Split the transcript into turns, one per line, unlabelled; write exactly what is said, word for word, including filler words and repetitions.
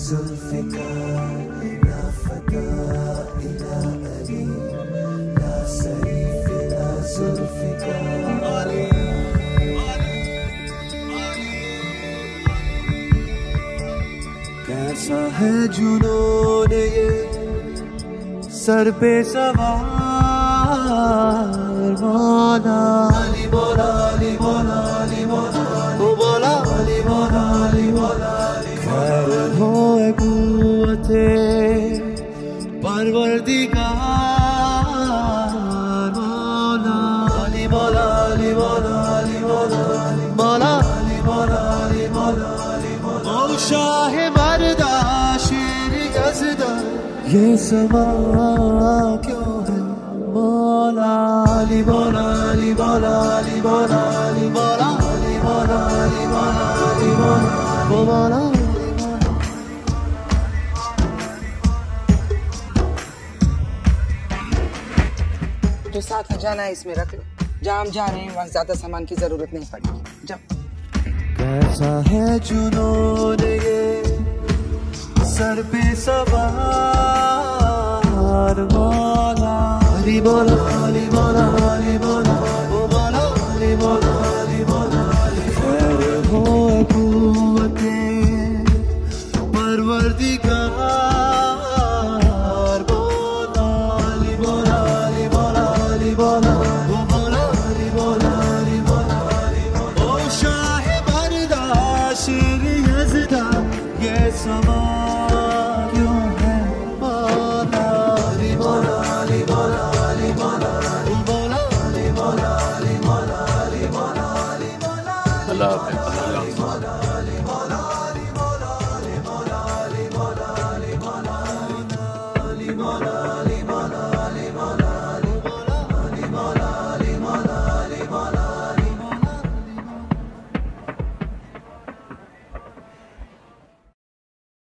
जुल्फ़िकार ला फता इला अली ला सरीफ ला जुल्फ़िकार। कैसा है जुनून ये सर पे सवार, मौला अली मौला अली मौला अली मौला ओ मौला अली मौला अली मौला। खैर हो कुव्वते परवरदिगार, मौला अली मौला अली मौला अली मौला मौला अली मौला अली मौला अली मौला। ओ शाह मर्दा शेर यज़दा ये समा क्यों है, मौला अली मौला अली मौला अली मौला अली मौला अली मौला अली मौला अली मौला ओ मौला।
जो साथ में जाना है इसमें रख लो, जहाँ हम जा रहे हैं वहाँ ज्यादा सामान की जरूरत नहीं पड़ेगी। जाओ।
कैसा है जुनून ये सर पे सवार, मौला अली मौला अली मौला अली मौला ओ मौला अली मौला अली मौला। खैर हो कुव्वते परवरदिगार, मौला अली मौला अली मौला अली मौला ओ मौला अली मौला अली मौला अली मौला। ओ शाह मर्दा शेर यज़दा ये समा